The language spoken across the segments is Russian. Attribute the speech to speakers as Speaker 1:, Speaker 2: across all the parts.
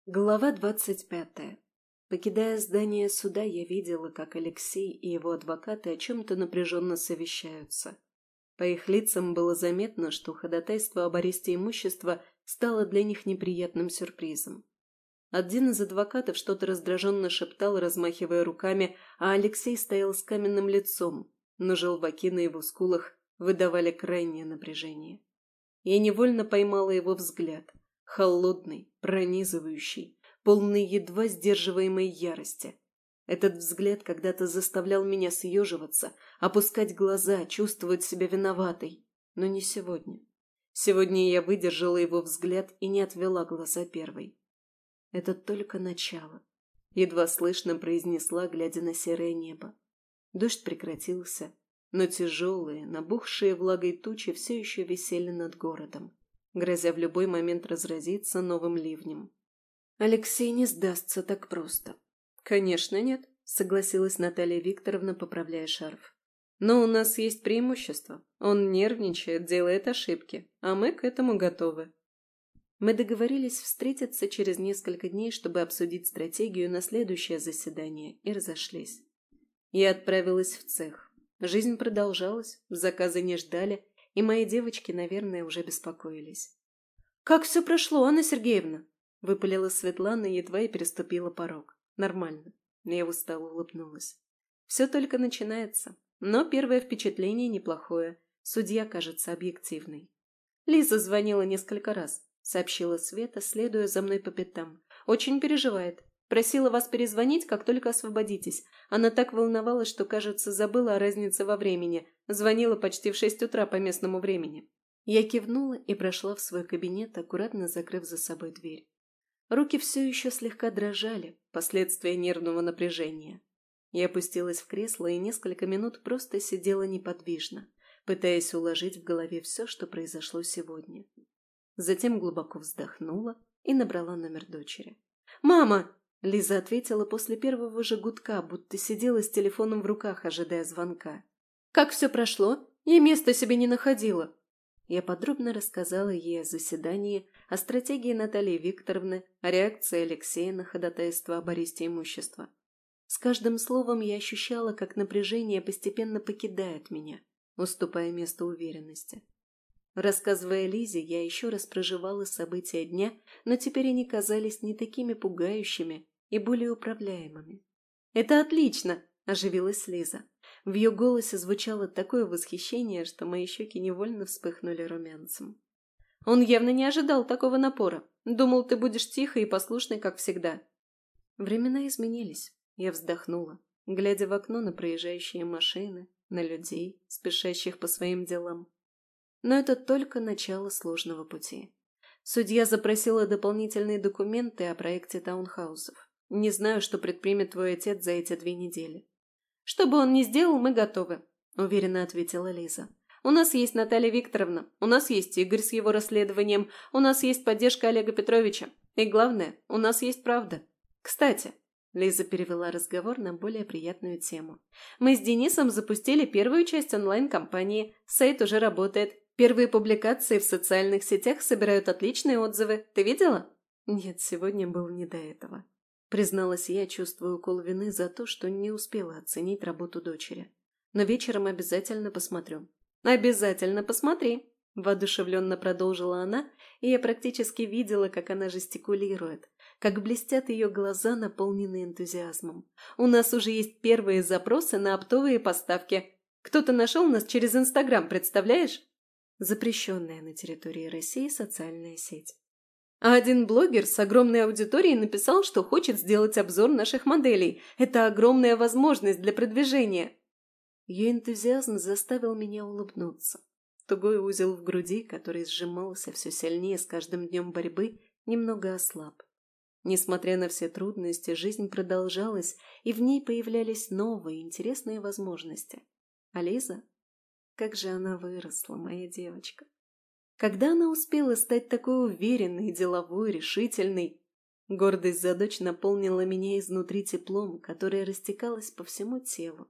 Speaker 1: Глава 25. Покидая здание суда, я видела, как Алексей и его адвокаты о чем-то напряженно совещаются. По их лицам было заметно, что ходатайство об аресте имущества стало для них неприятным сюрпризом. Один из адвокатов что-то раздраженно шептал, размахивая руками, а Алексей стоял с каменным лицом, но желваки на его скулах выдавали крайнее напряжение. Я невольно поймала его взгляд. Холодный, пронизывающий, полный едва сдерживаемой ярости. Этот взгляд когда-то заставлял меня съеживаться, опускать глаза, чувствовать себя виноватой. Но не сегодня. Сегодня я выдержала его взгляд и не отвела глаза первой. «Это только начало», — едва слышно произнесла, глядя на серое небо. Дождь прекратился, но тяжелые, набухшие влагой тучи все еще висели над городом, грозя в любой момент разразиться новым ливнем. Алексей не сдастся так просто. «Конечно нет», — согласилась Наталья Викторовна, поправляя шарф. «Но у нас есть преимущество. Он нервничает, делает ошибки, а мы к этому готовы». Мы договорились встретиться через несколько дней, чтобы обсудить стратегию на следующее заседание, и разошлись. Я отправилась в цех. Жизнь продолжалась, заказы не ждали, и мои девочки, наверное, уже беспокоились. «Как все прошло, Анна Сергеевна?» — выпалила Светлана, едва и переступила порог. «Нормально». Я устало улыбнулась. «Все только начинается, но первое впечатление неплохое. Судья кажется объективной». «Лиза звонила несколько раз», — сообщила Света, следуя за мной по пятам. «Очень переживает. Просила вас перезвонить, как только освободитесь. Она так волновалась, что, кажется, забыла о разнице во времени. Звонила почти в 6 утра по местному времени». Я кивнула и прошла в свой кабинет, аккуратно закрыв за собой дверь. Руки все еще слегка дрожали, последствия нервного напряжения. Я опустилась в кресло и несколько минут просто сидела неподвижно, пытаясь уложить в голове все, что произошло сегодня. Затем глубоко вздохнула и набрала номер дочери. «Мама!» — Лиза ответила после первого же гудка, будто сидела с телефоном в руках, ожидая звонка. «Как все прошло? Я места себе не находила». Я подробно рассказала ей о заседании, о стратегии Натальи Викторовны, о реакции Алексея на ходатайство об аресте имущества. С каждым словом я ощущала, как напряжение постепенно покидает меня, уступая место уверенности. Рассказывая Лизе, я еще раз проживала события дня, но теперь они казались не такими пугающими и более управляемыми. «Это отлично!» – оживилась Лиза. В ее голосе звучало такое восхищение, что мои щеки невольно вспыхнули румянцем. «Он явно не ожидал такого напора. Думал, ты будешь тихой и послушной, как всегда». Времена изменились. Я вздохнула, глядя в окно на проезжающие машины, на людей, спешащих по своим делам. Но это только начало сложного пути. Судья запросила дополнительные документы о проекте таунхаусов. Не знаю, что предпримет твой отец за эти 2 недели. «Что бы он ни сделал, мы готовы», — уверенно ответила Лиза. «У нас есть Наталья Викторовна, у нас есть Игорь с его расследованием, у нас есть поддержка Олега Петровича. И главное, у нас есть правда. Кстати», — Лиза перевела разговор на более приятную тему, «мы с Денисом запустили первую часть онлайн-компании, сайт уже работает, первые публикации в социальных сетях собирают отличные отзывы. Ты видела?» «Нет, сегодня было не до этого». Призналась я, чувствуя укол вины за то, что не успела оценить работу дочери. «Но вечером обязательно посмотрю». «Обязательно посмотри», – воодушевленно продолжила она, и я практически видела, как она жестикулирует, как блестят ее глаза, наполненные энтузиазмом. «У нас уже есть первые запросы на оптовые поставки. Кто-то нашел нас через Инстаграм, представляешь?» Запрещенная на территории России социальная сеть. А один блогер с огромной аудиторией написал, что хочет сделать обзор наших моделей. Это огромная возможность для продвижения. Ее энтузиазм заставил меня улыбнуться. Тугой узел в груди, который сжимался все сильнее с каждым днем борьбы, немного ослаб. Несмотря на все трудности, жизнь продолжалась, и в ней появлялись новые, интересные возможности. А Лиза? Как же она выросла, моя девочка! Когда она успела стать такой уверенной, деловой, решительной? Гордость за дочь наполнила меня изнутри теплом, которое растекалось по всему телу.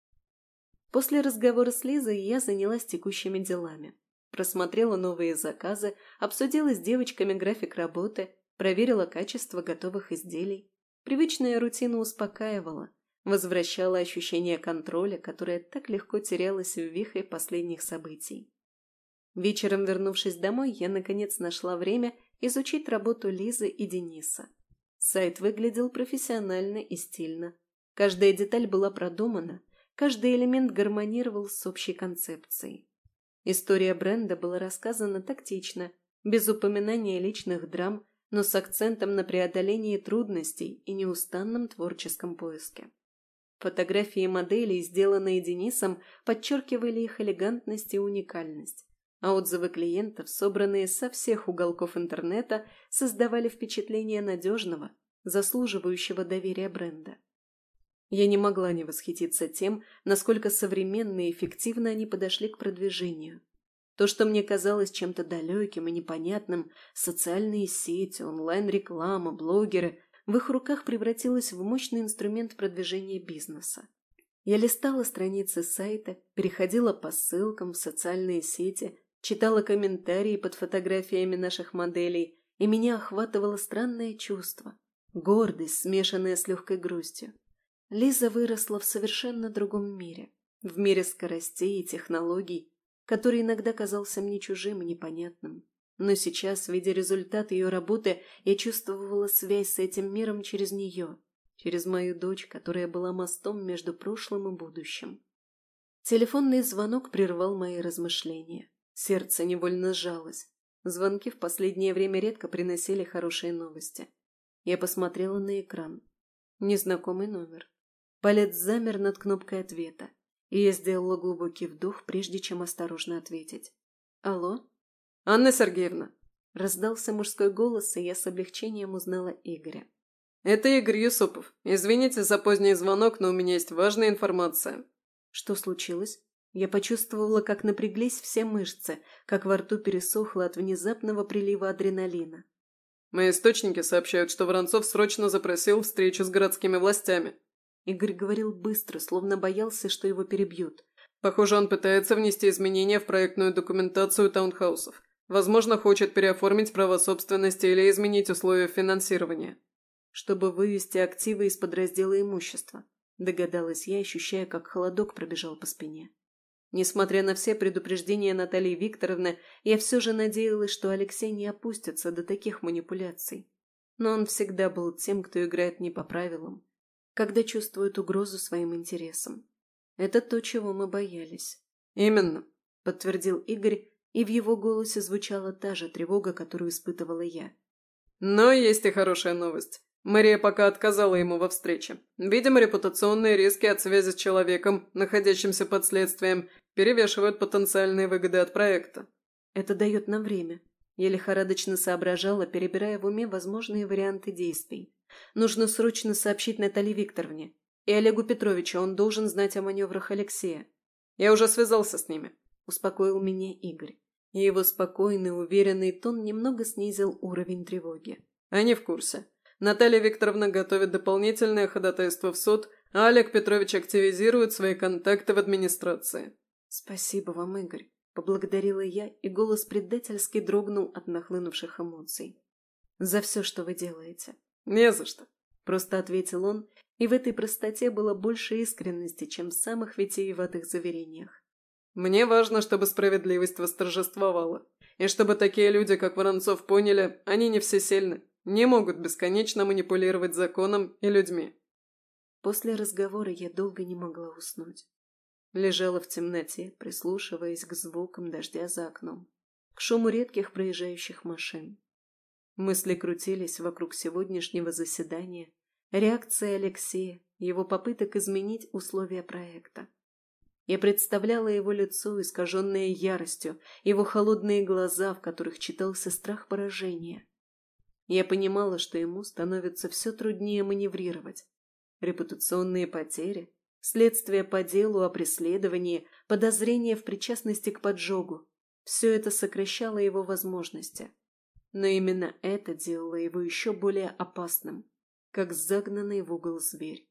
Speaker 1: После разговора с Лизой я занялась текущими делами. Просмотрела новые заказы, обсудила с девочками график работы. проверила качество готовых изделий. Привычная рутина успокаивала, возвращала ощущение контроля, которое так легко терялось в вихре последних событий. Вечером, вернувшись домой, я наконец нашла время изучить работу Лизы и Дениса. Сайт выглядел профессионально и стильно. Каждая деталь была продумана, каждый элемент гармонировал с общей концепцией. История бренда была рассказана тактично, без упоминания личных драм, но с акцентом на преодолении трудностей и неустанном творческом поиске. Фотографии моделей, сделанные Денисом, подчеркивали их элегантность и уникальность, а отзывы клиентов, собранные со всех уголков интернета, создавали впечатление надежного, заслуживающего доверия бренда. Я не могла не восхититься тем, насколько современно и эффективно они подошли к продвижению. То, что мне казалось чем-то далеким и непонятным, социальные сети, онлайн-реклама, блогеры, в их руках превратилось в мощный инструмент продвижения бизнеса. Я листала страницы сайта, переходила по ссылкам в социальные сети, читала комментарии под фотографиями наших моделей, и меня охватывало странное чувство – гордость, смешанная с легкой грустью. Лиза выросла в совершенно другом мире, в мире скоростей и технологий, который иногда казался мне чужим и непонятным. Но сейчас, видя результат ее работы, я чувствовала связь с этим миром через нее, через мою дочь, которая была мостом между прошлым и будущим. Телефонный звонок прервал мои размышления. Сердце невольно сжалось. Звонки в последнее время редко приносили хорошие новости. Я посмотрела на экран. Незнакомый номер. Палец замер над кнопкой ответа, и я сделала глубокий вдох, прежде чем осторожно ответить. «Алло?» «Анна Сергеевна!» Раздался мужской голос, и я с облегчением узнала Игоря. «Это Игорь Юсупов. Извините за поздний звонок, но у меня есть важная информация». «Что случилось?» Я почувствовала, как напряглись все мышцы, как во рту пересохло от внезапного прилива адреналина.
Speaker 2: «Мои источники сообщают, что Воронцов срочно запросил встречу с городскими властями».
Speaker 1: Игорь говорил быстро, словно боялся, что его перебьют.
Speaker 2: «Похоже, он пытается внести изменения в проектную документацию таунхаусов. Возможно, хочет переоформить право собственности или изменить условия финансирования».
Speaker 1: «Чтобы вывести активы из-под раздела имущества», догадалась я, ощущая, как холодок пробежал по спине. Несмотря на все предупреждения Натальи Викторовны, я все же надеялась, что Алексей не опустится до таких манипуляций. Но он всегда был тем, кто играет не по правилам, когда чувствует угрозу своим интересам. Это то, чего мы боялись.
Speaker 2: «Именно»,
Speaker 1: — подтвердил Игорь, и в его голосе звучала та же тревога, которую испытывала я.
Speaker 2: «Но есть и хорошая новость. Мэрия пока отказала ему во встрече. Видимо, репутационные риски от связи с человеком, находящимся под следствием, перевешивают потенциальные выгоды от проекта».
Speaker 1: «Это дает нам время». Я лихорадочно соображала, перебирая в уме возможные варианты действий. Нужно срочно сообщить Наталье Викторовне. И Олегу Петровичу, он должен знать о маневрах Алексея.
Speaker 2: «Я уже связался с ними»,
Speaker 1: — успокоил меня Игорь. И его спокойный, уверенный тон немного снизил уровень тревоги.
Speaker 2: «Они в курсе. Наталья Викторовна готовит дополнительное ходатайство в суд, а Олег Петрович активизирует свои контакты в администрации».
Speaker 1: «Спасибо вам, Игорь», — поблагодарила я, и голос предательски дрогнул от нахлынувших эмоций. «За все, что вы делаете».
Speaker 2: «Не за что»,
Speaker 1: — просто ответил он, и в этой простоте было больше искренности, чем в самых витиеватых заверениях.
Speaker 2: «Мне важно, чтобы справедливость восторжествовала, и чтобы такие люди, как Воронцов, поняли, они не всесильны. Не могут бесконечно манипулировать законом и людьми».
Speaker 1: После разговора я долго не могла уснуть. Лежала в темноте, прислушиваясь к звукам дождя за окном, к шуму редких проезжающих машин. Мысли крутились вокруг сегодняшнего заседания, реакции Алексея, его попыток изменить условия проекта. Я представляла его лицо, искаженное яростью, его холодные глаза, в которых читался страх поражения. Я понимала, что ему становится все труднее маневрировать. Репутационные потери, следствие по делу о преследовании, подозрения в причастности к поджогу – все это сокращало его возможности. Но именно это делало его еще более опасным, как загнанный в угол зверь.